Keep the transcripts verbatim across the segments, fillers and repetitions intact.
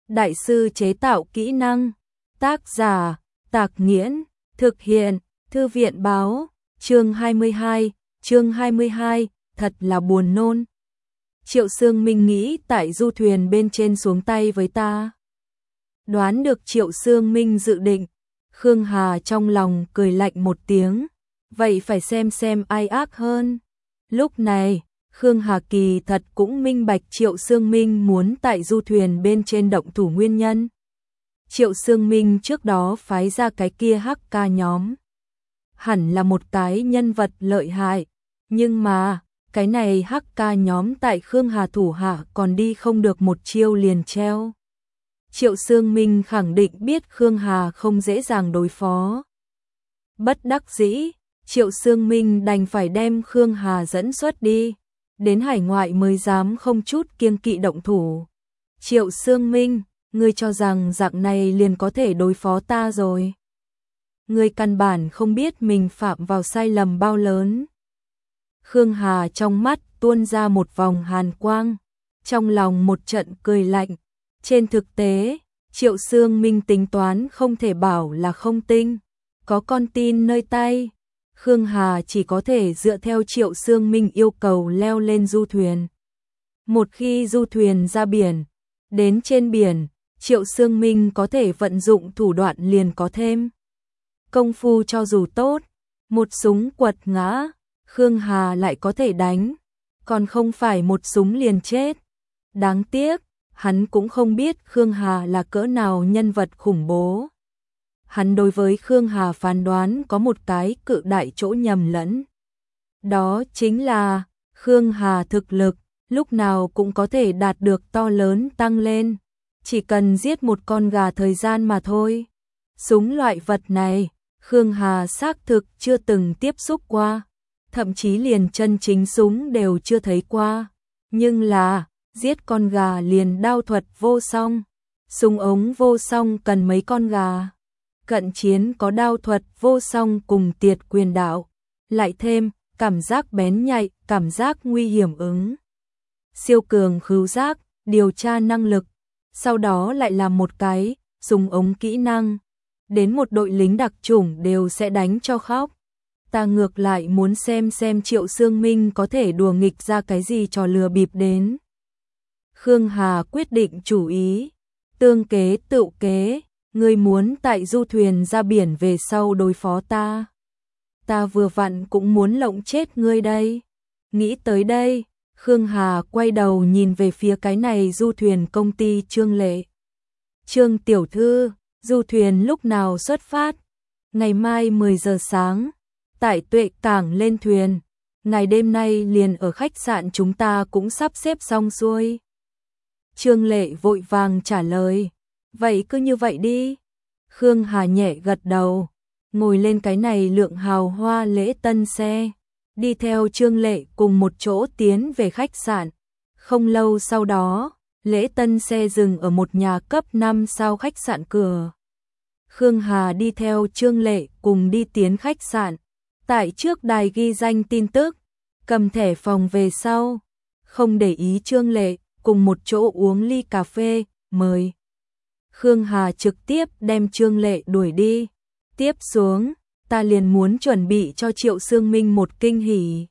đại sư chế tạo kỹ năng. Tác giả, Tạc Nghiễn, thực hiện, Thư viện báo, chương hai mươi hai, chương hai mươi hai, thật là buồn nôn. Triệu Sương Minh nghĩ tại du thuyền bên trên xuống tay với ta. Đoán được Triệu Sương Minh dự định, Khương Hà trong lòng cười lạnh một tiếng, vậy phải xem xem ai ác hơn. Lúc này, Khương Hà kỳ thật cũng minh bạch Triệu Sương Minh muốn tại du thuyền bên trên động thủ nguyên nhân. Triệu Sương Minh trước đó phái ra cái kia hắc ca nhóm. Hẳn là một cái nhân vật lợi hại, nhưng mà, cái này hắc ca nhóm tại Khương Hà thủ hạ còn đi không được một chiêu liền treo. Triệu Sương Minh khẳng định biết Khương Hà không dễ dàng đối phó. Bất đắc dĩ, Triệu Sương Minh đành phải đem Khương Hà dẫn xuất đi, đến hải ngoại mới dám không chút kiêng kỵ động thủ. Triệu Sương Minh, ngươi cho rằng dạng này liền có thể đối phó ta rồi. Ngươi căn bản không biết mình phạm vào sai lầm bao lớn. Khương Hà trong mắt tuôn ra một vòng hàn quang, trong lòng một trận cười lạnh. Trên thực tế, Triệu Sương Minh tính toán không thể bảo là không tinh, có con tin nơi tay. Khương Hà chỉ có thể dựa theo Triệu Sương Minh yêu cầu leo lên du thuyền. Một khi du thuyền ra biển, đến trên biển, Triệu Sương Minh có thể vận dụng thủ đoạn liền có thêm. Công phu cho dù tốt, một súng quật ngã, Khương Hà lại có thể đánh, còn không phải một súng liền chết. Đáng tiếc, hắn cũng không biết Khương Hà là cỡ nào nhân vật khủng bố. Hắn đối với Khương Hà phán đoán có một cái cự đại chỗ nhầm lẫn. Đó chính là, Khương Hà thực lực, lúc nào cũng có thể đạt được to lớn tăng lên. Chỉ cần giết một con gà thời gian mà thôi. Súng loại vật này, Khương Hà xác thực chưa từng tiếp xúc qua. Thậm chí liền chân chính súng đều chưa thấy qua. Nhưng là, giết con gà liền đao thuật vô song. Súng ống vô song cần mấy con gà. Cận chiến có đao thuật vô song cùng tiệt quyền đạo. Lại thêm, cảm giác bén nhạy, cảm giác nguy hiểm ứng. Siêu cường khứu giác, điều tra năng lực. Sau đó lại là một cái, súng ống kỹ năng. Đến một đội lính đặc chủng đều sẽ đánh cho khóc. Ta ngược lại muốn xem xem Triệu Sương Minh có thể đùa nghịch ra cái gì trò lừa bịp đến. Khương Hà quyết định chủ ý. Tương kế tựu kế, ngươi muốn tại du thuyền ra biển về sau đối phó ta. Ta vừa vặn cũng muốn lộng chết ngươi đây. Nghĩ tới đây, Khương Hà quay đầu nhìn về phía cái này du thuyền công ty Trương Lệ. Trương tiểu thư, du thuyền lúc nào xuất phát? Ngày mai mười giờ sáng, tại Tuệ Cảng lên thuyền. Ngày đêm nay liền ở khách sạn chúng ta cũng sắp xếp xong xuôi. Trương Lệ vội vàng trả lời. Vậy cứ như vậy đi. Khương Hà nhẹ gật đầu, ngồi lên cái này lượng hào hoa lễ tân xe, đi theo Trương Lệ cùng một chỗ tiến về khách sạn. Không lâu sau đó, lễ tân xe dừng ở một nhà cấp năm sao khách sạn cửa. Khương Hà đi theo Trương Lệ cùng đi tiến khách sạn. Tại trước đài ghi danh tin tức, cầm thẻ phòng về sau, không để ý Trương Lệ, cùng một chỗ uống ly cà phê, mời. Khương Hà trực tiếp đem Trương Lệ đuổi đi. Tiếp xuống, ta liền muốn chuẩn bị cho Triệu Sương Minh một kinh hỉ.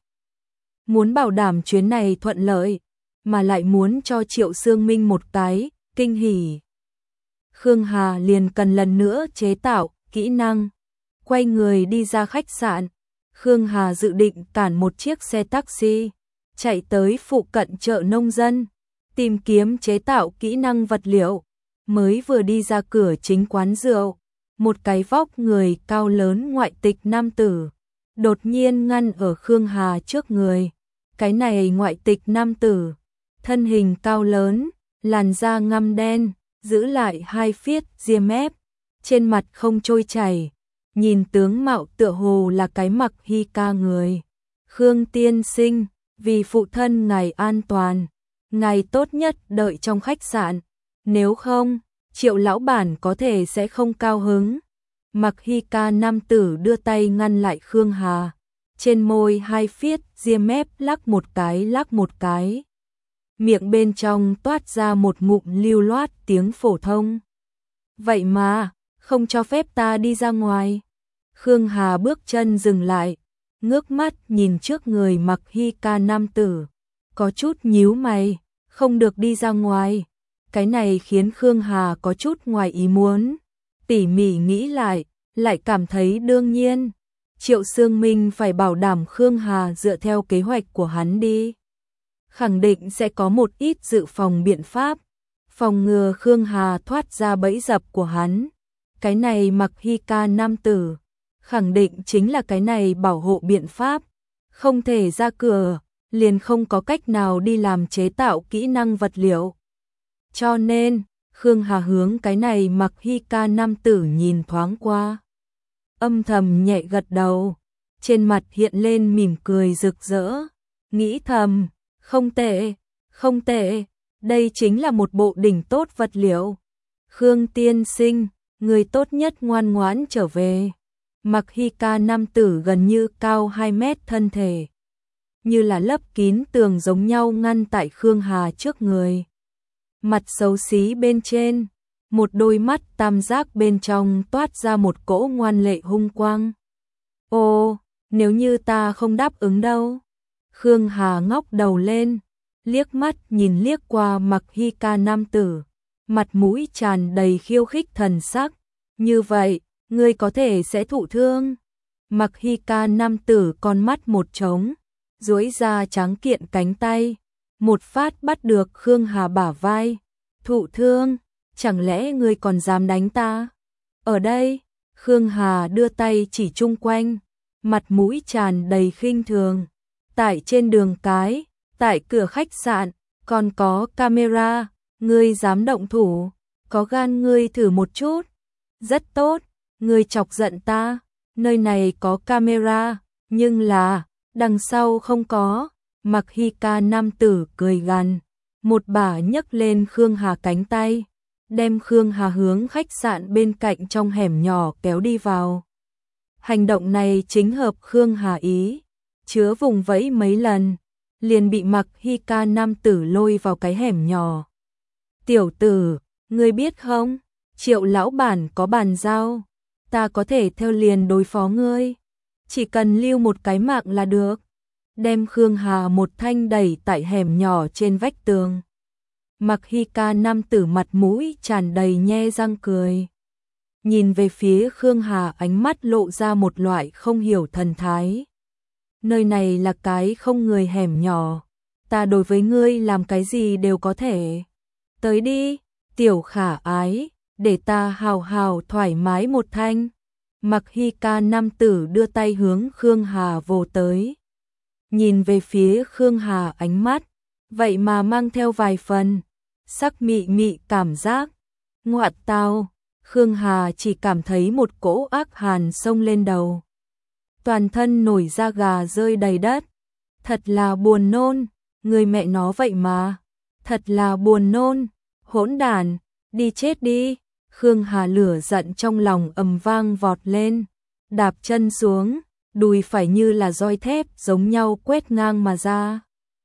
Muốn bảo đảm chuyến này thuận lợi, mà lại muốn cho Triệu Sương Minh một cái kinh hỉ. Khương Hà liền cần lần nữa chế tạo kỹ năng. Quay người đi ra khách sạn, Khương Hà dự định cản một chiếc xe taxi, chạy tới phụ cận chợ nông dân, tìm kiếm chế tạo kỹ năng vật liệu. Mới vừa đi ra cửa chính quán rượu, một cái vóc người cao lớn ngoại tịch nam tử đột nhiên ngăn ở Khương Hà trước người. Cái này ngoại tịch nam tử, thân hình cao lớn, làn da ngăm đen, giữ lại hai phiết ria mép, trên mặt không trôi chảy, nhìn tướng mạo tựa hồ là cái mặc hi ca người. Khương tiên sinh, vì phụ thân ngài an toàn, ngài tốt nhất đợi trong khách sạn, nếu không, Triệu lão bản có thể sẽ không cao hứng. Mặc hi ca nam tử đưa tay ngăn lại Khương Hà, trên môi hai phiết ria mép lắc một cái lắc một cái. miệng bên trong toát ra một ngụm lưu loát tiếng phổ thông. Vậy mà, không cho phép ta đi ra ngoài. Khương Hà bước chân dừng lại, ngước mắt nhìn trước người mặc hy ca nam tử, có chút nhíu mày, không được đi ra ngoài. Cái này khiến Khương Hà có chút ngoài ý muốn, tỉ mỉ nghĩ lại, lại cảm thấy đương nhiên. Triệu Sương Minh phải bảo đảm Khương Hà dựa theo kế hoạch của hắn đi. Khẳng định sẽ có một ít dự phòng biện pháp, phòng ngừa Khương Hà thoát ra bẫy dập của hắn. Cái này mặc hy ca nam tử, khẳng định chính là cái này bảo hộ biện pháp. Không thể ra cửa, liền không có cách nào đi làm chế tạo kỹ năng vật liệu. Cho nên, Khương Hà hướng cái này mặc hy ca nam tử nhìn thoáng qua. Âm thầm nhẹ gật đầu, trên mặt hiện lên mỉm cười rực rỡ, nghĩ thầm, không tệ, không tệ, đây chính là một bộ đỉnh tốt vật liệu. Khương tiên sinh, người tốt nhất ngoan ngoãn trở về. Mặc hy ca nam tử gần như cao hai mét thân thể, như là lấp kín tường giống nhau ngăn tại Khương Hà trước người. Mặt xấu xí bên trên, một đôi mắt tam giác bên trong toát ra một cỗ ngoan lệ hung quang. Ô, nếu như ta không đáp ứng đâu. Khương Hà ngóc đầu lên, liếc mắt nhìn liếc qua mặc hy ca nam tử, mặt mũi tràn đầy khiêu khích thần sắc. Như vậy, ngươi có thể sẽ thụ thương. Mặc hy ca nam tử con mắt một trống, duỗi ra trắng kiện cánh tay, một phát bắt được Khương Hà bả vai. Thụ thương, chẳng lẽ ngươi còn dám đánh ta? Ở đây, Khương Hà đưa tay chỉ chung quanh, mặt mũi tràn đầy khinh thường. Tại trên đường cái, tại cửa khách sạn, còn có camera, ngươi dám động thủ, có gan ngươi thử một chút. Rất tốt, ngươi chọc giận ta, nơi này có camera, nhưng là, đằng sau không có. Mặc hy ca nam tử cười gằn, một bả nhấc lên Khương Hà cánh tay, đem Khương Hà hướng khách sạn bên cạnh trong hẻm nhỏ kéo đi vào. Hành động này chính hợp Khương Hà ý, chứa vùng vẫy mấy lần, liền bị mặc hy ca nam tử lôi vào cái hẻm nhỏ. Tiểu tử, ngươi biết không, Triệu lão bản có bàn giao, ta có thể theo liền đối phó ngươi, chỉ cần lưu một cái mạng là được. Đem Khương Hà một thanh đẩy tại hẻm nhỏ trên vách tường. Mặc hy ca nam tử mặt mũi tràn đầy nhe răng cười, nhìn về phía Khương Hà, ánh mắt lộ ra một loại không hiểu thần thái. Nơi này là cái không người hẻm nhỏ, ta đối với ngươi làm cái gì đều có thể. Tới đi, tiểu khả ái, để ta hào hào thoải mái một thanh. Mặc hy ca nam tử đưa tay hướng Khương Hà vồ tới. Nhìn về phía Khương Hà, ánh mắt vậy mà mang theo vài phần sắc mị mị cảm giác. Ngoạn tao, Khương Hà chỉ cảm thấy một cỗ ác hàn xông lên đầu, toàn thân nổi da gà rơi đầy đất. Thật là buồn nôn, người mẹ nó vậy mà, thật là buồn nôn, hỗn đản, đi chết đi. Khương Hà lửa giận trong lòng ầm vang vọt lên, đạp chân xuống, đùi phải như là roi thép giống nhau quét ngang mà ra.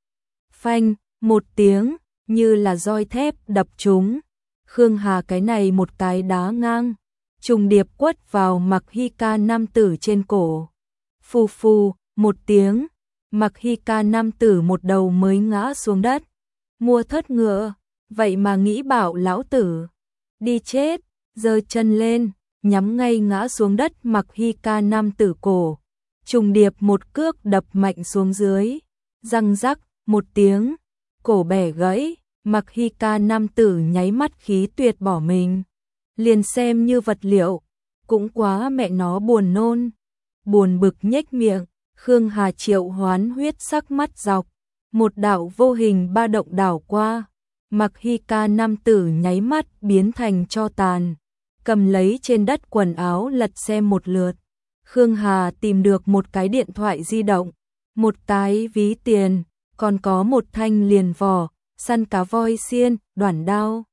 Phanh, một tiếng, như là roi thép đập trúng. Khương Hà cái này một cái đá ngang, trùng điệp quất vào mặc hy ca nam tử trên cổ. Phù phù, một tiếng, mặc hy ca nam tử một đầu mới ngã xuống đất. Mua thất ngựa, vậy mà nghĩ bảo lão tử đi chết, giơ chân lên, nhắm ngay ngã xuống đất mặc hy ca nam tử cổ. Trùng điệp một cước đập mạnh xuống dưới, răng rắc, một tiếng, cổ bẻ gãy. Mặc hy ca nam tử nháy mắt khí tuyệt bỏ mình, liền xem như vật liệu, cũng quá mẹ nó buồn nôn. Buồn bực nhếch miệng, Khương Hà triệu hoán huyết sắc mắt dọc, một đạo vô hình ba động đảo qua. Mặc hy ca nam tử nháy mắt biến thành tro tàn, cầm lấy trên đất quần áo lật xem một lượt. Khương Hà tìm được một cái điện thoại di động, một cái ví tiền, còn có một thanh liền vỏ, săn cá voi xiên, đoản đao.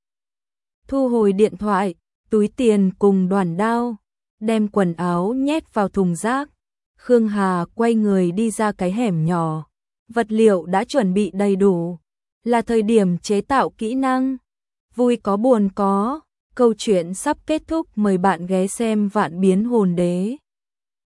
Thu hồi điện thoại, túi tiền cùng đoản đao, đem quần áo nhét vào thùng rác. Khương Hà quay người đi ra cái hẻm nhỏ, vật liệu đã chuẩn bị đầy đủ, là thời điểm chế tạo kỹ năng. Vui có buồn có, câu chuyện sắp kết thúc, mời bạn ghé xem Vạn Biến Hồn Đế.